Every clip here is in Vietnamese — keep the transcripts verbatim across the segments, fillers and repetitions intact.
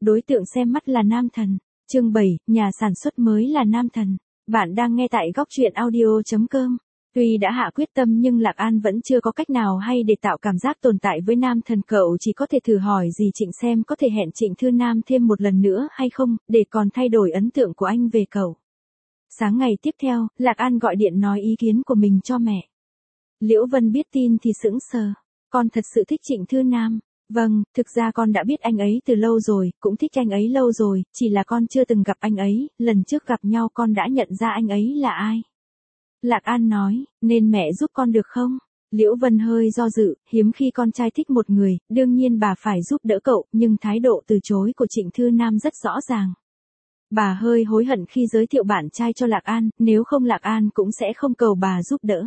đối tượng xem mắt là nam thần. Chương bảy, nhà sản xuất mới là nam thần. Bạn đang nghe tại góc truyện audio chấm com. Tuy đã hạ quyết tâm nhưng Lạc An vẫn chưa có cách nào hay để tạo cảm giác tồn tại với nam thần, cậu chỉ có thể thử hỏi dì Trịnh xem có thể hẹn Trịnh Thư Nam thêm một lần nữa hay không, để còn thay đổi ấn tượng của anh về cậu. Sáng ngày tiếp theo, Lạc An gọi điện nói ý kiến của mình cho mẹ. Liễu Vân biết tin thì sững sờ. Con thật sự thích Trịnh Thư Nam. Vâng, thực ra con đã biết anh ấy từ lâu rồi, cũng thích anh ấy lâu rồi, chỉ là con chưa từng gặp anh ấy, lần trước gặp nhau con đã nhận ra anh ấy là ai. Lạc An nói, nên mẹ giúp con được không? Liễu Vân hơi do dự, hiếm khi con trai thích một người, đương nhiên bà phải giúp đỡ cậu, nhưng thái độ từ chối của Trịnh Thư Nam rất rõ ràng. Bà hơi hối hận khi giới thiệu bạn trai cho Lạc An, nếu không Lạc An cũng sẽ không cầu bà giúp đỡ.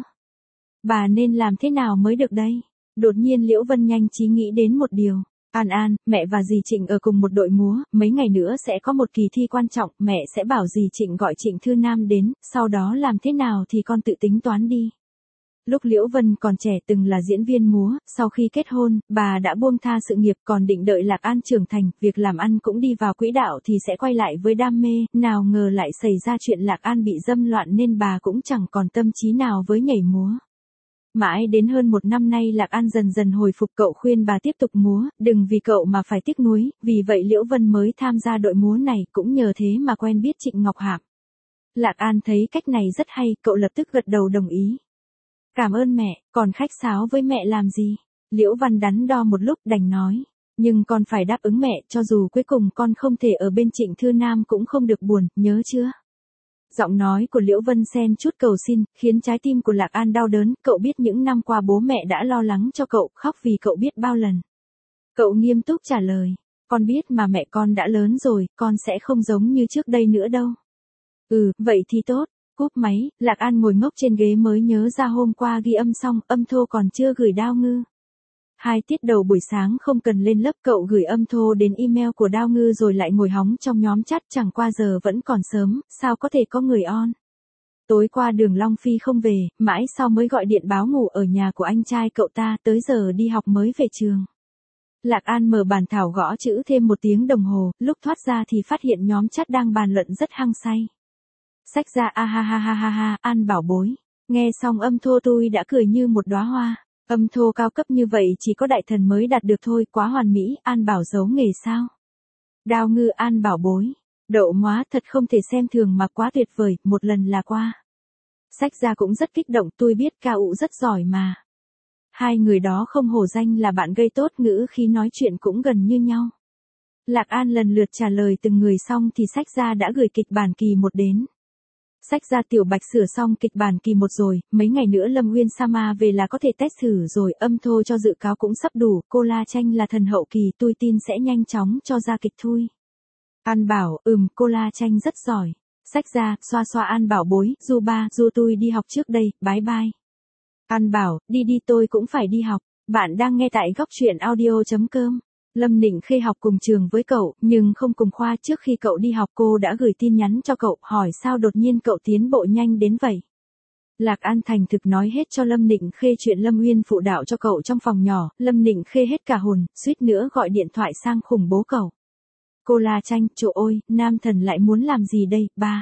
Bà nên làm thế nào mới được đây? Đột nhiên Liễu Vân nhanh trí nghĩ đến một điều. An An, mẹ và dì Trịnh ở cùng một đội múa, mấy ngày nữa sẽ có một kỳ thi quan trọng, mẹ sẽ bảo dì Trịnh gọi Trịnh Thư Nam đến, sau đó làm thế nào thì con tự tính toán đi. Lúc Liễu Vân còn trẻ từng là diễn viên múa, sau khi kết hôn, bà đã buông tha sự nghiệp còn định đợi Lạc An trưởng thành, việc làm ăn cũng đi vào quỹ đạo thì sẽ quay lại với đam mê, nào ngờ lại xảy ra chuyện Lạc An bị dâm loạn nên bà cũng chẳng còn tâm trí nào với nhảy múa. Mãi đến hơn một năm nay Lạc An dần dần hồi phục, cậu khuyên bà tiếp tục múa, đừng vì cậu mà phải tiếc nuối, vì vậy Liễu Vân mới tham gia đội múa này, cũng nhờ thế mà quen biết Trịnh Ngọc Hạp. Lạc An thấy cách này rất hay, cậu lập tức gật đầu đồng ý. Cảm ơn mẹ, còn khách sáo với mẹ làm gì? Liễu Văn đắn đo một lúc đành nói, nhưng con phải đáp ứng mẹ, cho dù cuối cùng con không thể ở bên Trịnh Thư Nam cũng không được buồn, nhớ chưa? Giọng nói của Liễu Vân xen chút cầu xin, khiến trái tim của Lạc An đau đớn, cậu biết những năm qua bố mẹ đã lo lắng cho cậu, khóc vì cậu biết bao lần. Cậu nghiêm túc trả lời, con biết mà mẹ, con đã lớn rồi, con sẽ không giống như trước đây nữa đâu. Ừ, vậy thì tốt. Cúp máy, Lạc An ngồi ngốc trên ghế mới nhớ ra hôm qua ghi âm xong, âm thô còn chưa gửi Đao Ngư. Hai tiết đầu buổi sáng không cần lên lớp, cậu gửi âm thô đến email của Đao Ngư rồi lại ngồi hóng trong nhóm chat, chẳng qua giờ vẫn còn sớm, sao có thể có người on. Tối qua Đường Long Phi không về, mãi sau mới gọi điện báo ngủ ở nhà của anh trai cậu ta, tới giờ đi học mới về trường. Lạc An mở bàn thảo gõ chữ thêm một tiếng đồng hồ, lúc thoát ra thì phát hiện nhóm chat đang bàn luận rất hăng say. Xách ra a ha ha ha ha ha, An bảo bối. Nghe xong âm thô tôi đã cười như một đóa hoa. Âm thô cao cấp như vậy chỉ có đại thần mới đạt được thôi, quá hoàn mỹ. An bảo giấu nghề sao? Đao Ngư, An bảo bối. Đậu móa thật không thể xem thường mà quá tuyệt vời, một lần là qua. Xách ra cũng rất kích động, tôi biết ca ụ rất giỏi mà. Hai người đó không hổ danh là bạn gây tốt, ngữ khi nói chuyện cũng gần như nhau. Lạc An lần lượt trả lời từng người xong thì Xách ra đã gửi kịch bản kỳ một đến. Xách ra Tiểu Bạch sửa xong kịch bản kỳ một rồi, mấy ngày nữa Lâm Uyên Sama về là có thể test thử rồi, âm thô cho dự cáo cũng sắp đủ, cô La Tranh là thần hậu kỳ, tôi tin sẽ nhanh chóng cho ra kịch thui. An bảo, ừm, cô La Tranh rất giỏi. Xách ra, xoa xoa An bảo bối, du ba, du tôi đi học trước đây, bye bye. An bảo, đi đi, tôi cũng phải đi học. Bạn đang nghe tại góc truyện audio chấm com. Lâm Nịnh Khê học cùng trường với cậu, nhưng không cùng khoa. Trước khi cậu đi học cô đã gửi tin nhắn cho cậu, hỏi sao đột nhiên cậu tiến bộ nhanh đến vậy. Lạc An thành thực nói hết cho Lâm Nịnh Khê chuyện Lâm Uyên phụ đạo cho cậu trong phòng nhỏ, Lâm Nịnh Khê hết cả hồn, suýt nữa gọi điện thoại sang khủng bố cậu. Cô La Tranh, trời ơi, nam thần lại muốn làm gì đây, ba?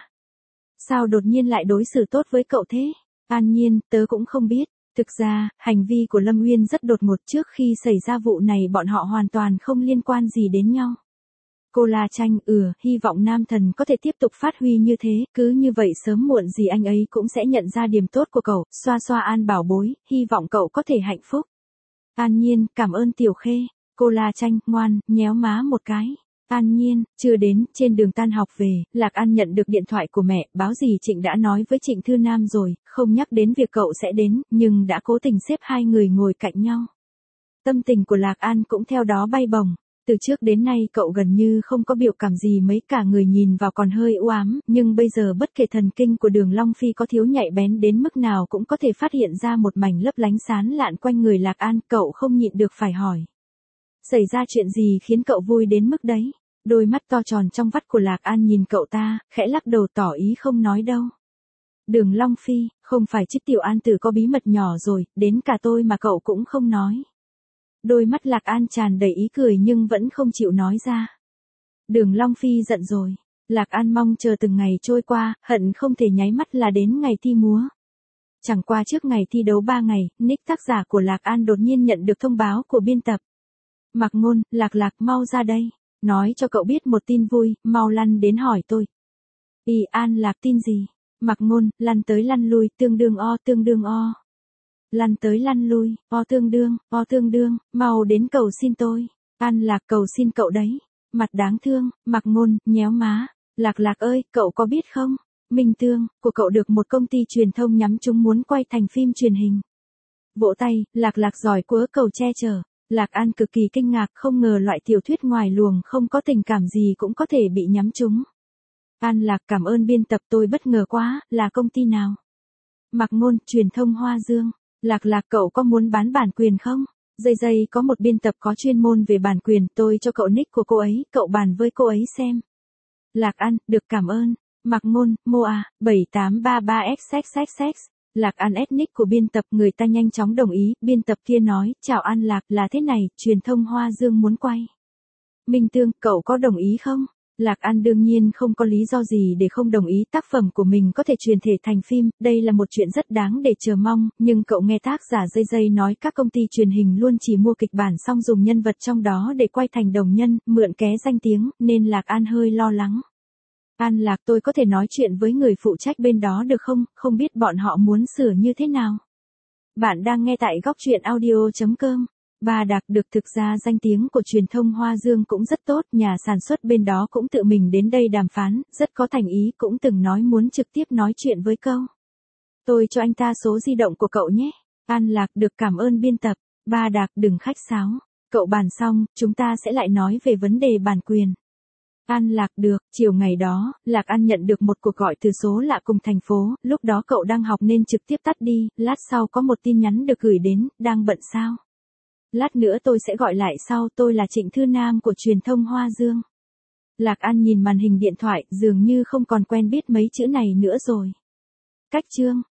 Sao đột nhiên lại đối xử tốt với cậu thế? An Nhiên, tớ cũng không biết. Thực ra, hành vi của Lâm Uyên rất đột ngột, trước khi xảy ra vụ này bọn họ hoàn toàn không liên quan gì đến nhau. Cô La Tranh, ừ, hy vọng nam thần có thể tiếp tục phát huy như thế, cứ như vậy sớm muộn gì anh ấy cũng sẽ nhận ra điểm tốt của cậu, xoa xoa An bảo bối, hy vọng cậu có thể hạnh phúc. An Nhiên, cảm ơn Tiểu Khê. Cô La Tranh, ngoan, nhéo má một cái. An Nhiên, chưa đến, trên đường tan học về, Lạc An nhận được điện thoại của mẹ, báo dì Trịnh đã nói với Trịnh Thư Nam rồi, không nhắc đến việc cậu sẽ đến, nhưng đã cố tình xếp hai người ngồi cạnh nhau. Tâm tình của Lạc An cũng theo đó bay bổng. Từ trước đến nay cậu gần như không có biểu cảm gì mấy, cả người nhìn vào còn hơi u ám, nhưng bây giờ bất kể thần kinh của Đường Long Phi có thiếu nhạy bén đến mức nào cũng có thể phát hiện ra một mảnh lấp lánh sáng lạn quanh người Lạc An, cậu không nhịn được phải hỏi. Xảy ra chuyện gì khiến cậu vui đến mức đấy? Đôi mắt to tròn trong vắt của Lạc An nhìn cậu ta, khẽ lắc đầu tỏ ý không nói đâu. Đường Long Phi, không phải chứ Tiểu An Tử có bí mật nhỏ rồi, đến cả tôi mà cậu cũng không nói. Đôi mắt Lạc An tràn đầy ý cười nhưng vẫn không chịu nói ra. Đường Long Phi giận rồi. Lạc An mong chờ từng ngày trôi qua, hận không thể nháy mắt là đến ngày thi múa. Chẳng qua trước ngày thi đấu ba ngày, Nick tác giả của Lạc An đột nhiên nhận được thông báo của biên tập. Mạc Ngôn, Lạc Lạc mau ra đây. Nói cho cậu biết một tin vui, mau lăn đến hỏi tôi. Y An Lạc tin gì? Mạc Ngôn, lăn tới lăn lui, tương đương o tương đương o. Lăn tới lăn lui, o tương đương, o tương đương, mau đến cầu xin tôi. An Lạc cầu xin cậu đấy. Mặt đáng thương, Mạc Ngôn, nhéo má. Lạc Lạc ơi, cậu có biết không? Minh Tương, của cậu được một công ty truyền thông nhắm chúng muốn quay thành phim truyền hình. Vỗ tay, Lạc Lạc giỏi quá cầu che chở. Lạc An cực kỳ kinh ngạc, không ngờ loại tiểu thuyết ngoài luồng không có tình cảm gì cũng có thể bị nhắm trúng. An Lạc cảm ơn biên tập, tôi bất ngờ quá, là công ty nào? Mạc Ngôn, truyền thông Hoa Dương. Lạc Lạc cậu có muốn bán bản quyền không? Dây dây có một biên tập có chuyên môn về bản quyền, tôi cho cậu nick của cô ấy, cậu bàn với cô ấy xem. Lạc An, được cảm ơn. Mạc Ngôn, Moa, bảy tám ba ba x x x x. Lạc An ethnic của biên tập, người ta nhanh chóng đồng ý, biên tập kia nói, chào An Lạc, là thế này, truyền thông Hoa Dương muốn quay. Minh Tương, cậu có đồng ý không? Lạc An đương nhiên không có lý do gì để không đồng ý, tác phẩm của mình có thể truyền thể thành phim, đây là một chuyện rất đáng để chờ mong, nhưng cậu nghe tác giả dây dây nói các công ty truyền hình luôn chỉ mua kịch bản xong dùng nhân vật trong đó để quay thành đồng nhân, mượn ké danh tiếng, nên Lạc An hơi lo lắng. An Lạc tôi có thể nói chuyện với người phụ trách bên đó được không, không biết bọn họ muốn sửa như thế nào. Bạn đang nghe tại góc truyện audio chấm com. Ba Đạc được thực ra danh tiếng của truyền thông Hoa Dương cũng rất tốt, nhà sản xuất bên đó cũng tự mình đến đây đàm phán, rất có thành ý, cũng từng nói muốn trực tiếp nói chuyện với câu. Tôi cho anh ta số di động của cậu nhé. An Lạc được cảm ơn biên tập. Ba Đạc đừng khách sáo. Cậu bàn xong, chúng ta sẽ lại nói về vấn đề bản quyền. An Lạc được, chiều ngày đó, Lạc An nhận được một cuộc gọi từ số lạ cùng thành phố, lúc đó cậu đang học nên trực tiếp tắt đi, lát sau có một tin nhắn được gửi đến, đang bận sao? Lát nữa tôi sẽ gọi lại sau, tôi là Trịnh Thư Nam của truyền thông Hoa Dương. Lạc An nhìn màn hình điện thoại, dường như không còn quen biết mấy chữ này nữa rồi. Cách chương